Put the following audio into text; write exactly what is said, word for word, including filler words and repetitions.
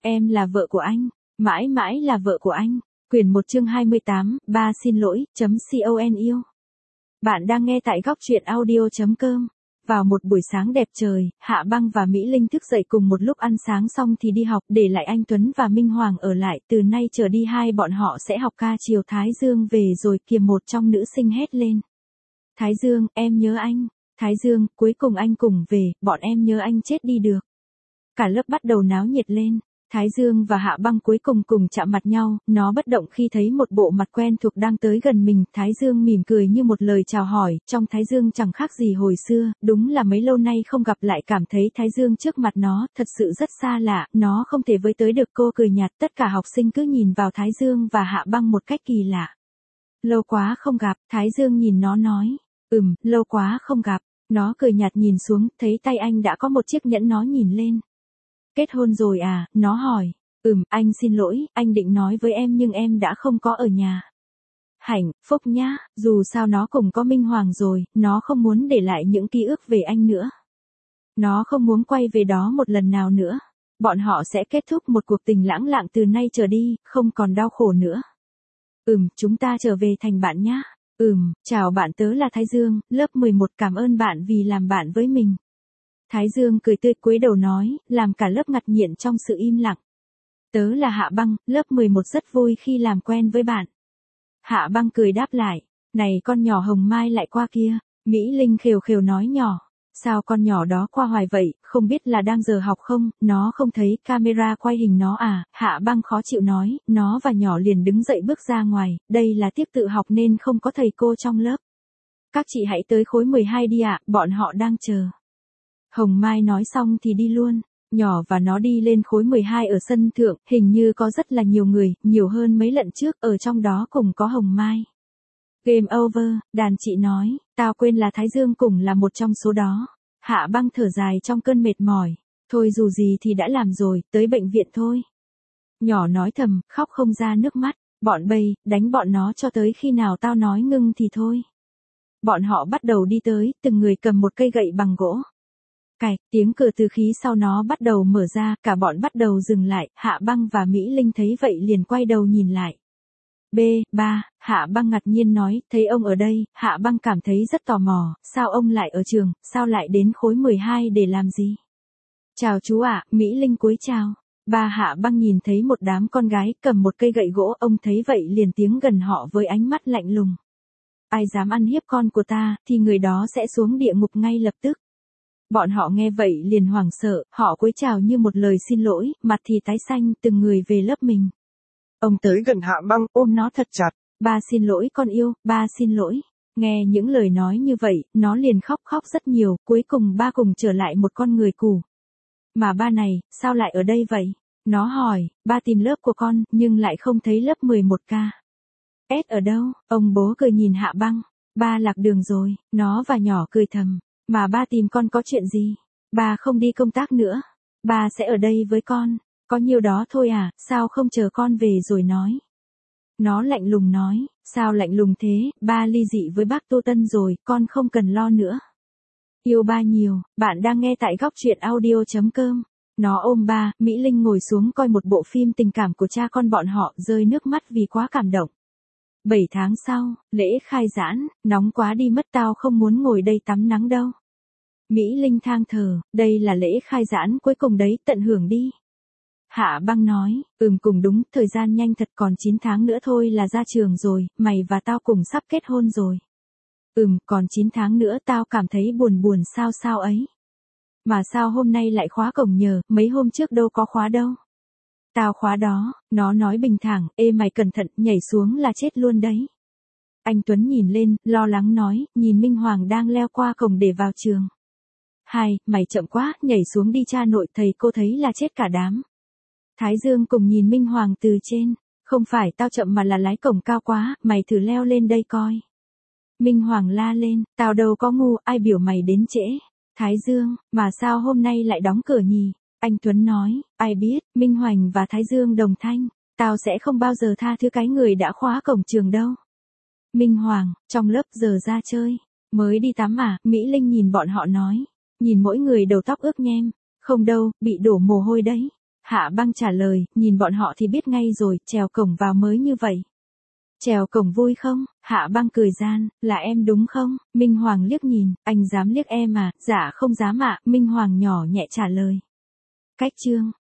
Em là vợ của anh, mãi mãi là vợ của anh. Quyển một chương hai mươi tám, ba xin lỗi, chấm con yêu. Bạn đang nghe tại góc truyện audio.com. Vào một buổi sáng đẹp trời, Hạ Băng và Mỹ Linh thức dậy cùng một lúc, ăn sáng xong thì đi học, để lại anh Tuấn và Minh Hoàng ở lại. Từ nay trở đi hai bọn họ sẽ học ca chiều. Thái Dương về rồi kìa, một trong nữ sinh hét lên. Thái Dương, em nhớ anh. Thái Dương, cuối cùng anh cùng về, bọn em nhớ anh chết đi được. Cả lớp bắt đầu náo nhiệt lên. Thái Dương và Hạ Băng cuối cùng cùng chạm mặt nhau, nó bất động khi thấy một bộ mặt quen thuộc đang tới gần mình. Thái Dương mỉm cười như một lời chào hỏi, trong Thái Dương chẳng khác gì hồi xưa, đúng là mấy lâu nay không gặp lại cảm thấy Thái Dương trước mặt nó, thật sự rất xa lạ, nó không thể với tới được. Cô cười nhạt, tất cả học sinh cứ nhìn vào Thái Dương và Hạ Băng một cách kỳ lạ. Lâu quá không gặp, Thái Dương nhìn nó nói, ừm, lâu quá không gặp, nó cười nhạt nhìn xuống, thấy tay anh đã có một chiếc nhẫn, nó nhìn lên. Kết hôn rồi à, nó hỏi. Ừm, anh xin lỗi, anh định nói với em nhưng em đã không có ở nhà. Hạnh phúc nhá, dù sao nó cũng có Minh Hoàng rồi, nó không muốn để lại những ký ức về anh nữa. Nó không muốn quay về đó một lần nào nữa. Bọn họ sẽ kết thúc một cuộc tình lãng lặng từ nay trở đi, không còn đau khổ nữa. Ừm, chúng ta trở về thành bạn nhá. Ừm, chào bạn, tớ là Thái Dương, lớp mười một, cảm ơn bạn vì làm bạn với mình. Thái Dương cười tươi cúi đầu nói, làm cả lớp ngạc nhiên trong sự im lặng. Tớ là Hạ Băng, lớp mười một, rất vui khi làm quen với bạn. Hạ Băng cười đáp lại, này con nhỏ Hồng Mai lại qua kia. Mỹ Linh khều khều nói nhỏ, sao con nhỏ đó qua hoài vậy, không biết là đang giờ học không, nó không thấy camera quay hình nó à. Hạ Băng khó chịu nói, nó và nhỏ liền đứng dậy bước ra ngoài, đây là tiết tự học nên không có thầy cô trong lớp. Các chị hãy tới khối mười hai đi ạ, bọn họ đang chờ. Hồng Mai nói xong thì đi luôn, nhỏ và nó đi lên khối mười hai ở sân thượng, hình như có rất là nhiều người, nhiều hơn mấy lần trước, ở trong đó cùng có Hồng Mai. Game over, đàn chị nói, tao quên là Thái Dương cũng là một trong số đó. Hạ Băng thở dài trong cơn mệt mỏi, thôi dù gì thì đã làm rồi, tới bệnh viện thôi. Nhỏ nói thầm, khóc không ra nước mắt, bọn bay, đánh bọn nó cho tới khi nào tao nói ngưng thì thôi. Bọn họ bắt đầu đi tới, từng người cầm một cây gậy bằng gỗ. Cạch, tiếng cửa từ khí sau nó bắt đầu mở ra, cả bọn bắt đầu dừng lại. Hạ Băng và Mỹ Linh thấy vậy liền quay đầu nhìn lại. B, ba, Hạ Băng ngạc nhiên nói, thấy ông ở đây. Hạ Băng cảm thấy rất tò mò, sao ông lại ở trường, sao lại đến khối mười hai để làm gì? Chào chú ạ, Mỹ Linh cúi chào. Ba Hạ Băng nhìn thấy một đám con gái cầm một cây gậy gỗ, ông thấy vậy liền tiến gần họ với ánh mắt lạnh lùng. Ai dám ăn hiếp con của ta, thì người đó sẽ xuống địa ngục ngay lập tức. Bọn họ nghe vậy liền hoảng sợ, họ cúi chào như một lời xin lỗi, mặt thì tái xanh, từng người về lớp mình. Ông tới gần Hạ Băng, ôm nó thật chặt. Ba xin lỗi con yêu, ba xin lỗi. Nghe những lời nói như vậy, nó liền khóc khóc rất nhiều, cuối cùng ba cùng trở lại một con người cũ. Mà ba này, sao lại ở đây vậy? Nó hỏi, ba tìm lớp của con, nhưng lại không thấy lớp mười một K. S ở đâu? Ông bố cười nhìn Hạ Băng. Ba lạc đường rồi, nó và nhỏ cười thầm. Mà ba tìm con có chuyện gì? Ba không đi công tác nữa. Ba sẽ ở đây với con. Có nhiêu đó thôi à, sao không chờ con về rồi nói? Nó lạnh lùng nói, sao lạnh lùng thế, ba ly dị với bác Tô Tân rồi, con không cần lo nữa. Yêu ba nhiều, bạn đang nghe tại góc truyện audio.com. Nó ôm ba, Mỹ Linh ngồi xuống coi một bộ phim tình cảm của cha con bọn họ, rơi nước mắt vì quá cảm động. Bảy tháng sau, lễ khai giãn, nóng quá đi mất, tao không muốn ngồi đây tắm nắng đâu. Mỹ Linh than thở, đây là lễ khai giãn cuối cùng đấy, tận hưởng đi. Hạ Băng nói, ừm cùng đúng, thời gian nhanh thật, còn chín tháng nữa thôi là ra trường rồi, mày và tao cùng sắp kết hôn rồi. Ừm, còn chín tháng nữa, tao cảm thấy buồn buồn sao sao ấy. Mà sao hôm nay lại khóa cổng nhờ, mấy hôm trước đâu có khóa đâu. Tao khóa đó, nó nói bình thản, ê mày cẩn thận, nhảy xuống là chết luôn đấy. Anh Tuấn nhìn lên, lo lắng nói, nhìn Minh Hoàng đang leo qua cổng để vào trường. Hai, mày chậm quá, nhảy xuống đi, cha nội thầy cô thấy là chết cả đám. Thái Dương cùng nhìn Minh Hoàng từ trên, không phải tao chậm mà là lái cổng cao quá, mày thử leo lên đây coi. Minh Hoàng la lên, tao đâu có ngu, ai biểu mày đến trễ. Thái Dương, mà sao hôm nay lại đóng cửa nhỉ? Anh Tuấn nói, ai biết, Minh Hoàng và Thái Dương đồng thanh, tao sẽ không bao giờ tha thứ cái người đã khóa cổng trường đâu. Minh Hoàng, trong lớp giờ ra chơi, mới đi tắm à, Mỹ Linh nhìn bọn họ nói, nhìn mỗi người đầu tóc ướt nhem, không đâu, bị đổ mồ hôi đấy. Hạ Băng trả lời, nhìn bọn họ thì biết ngay rồi, trèo cổng vào mới như vậy. Trèo cổng vui không? Hạ Băng cười gian, là em đúng không? Minh Hoàng liếc nhìn, anh dám liếc em à? Dạ không dám ạ, Minh Hoàng nhỏ nhẹ trả lời. Cách chương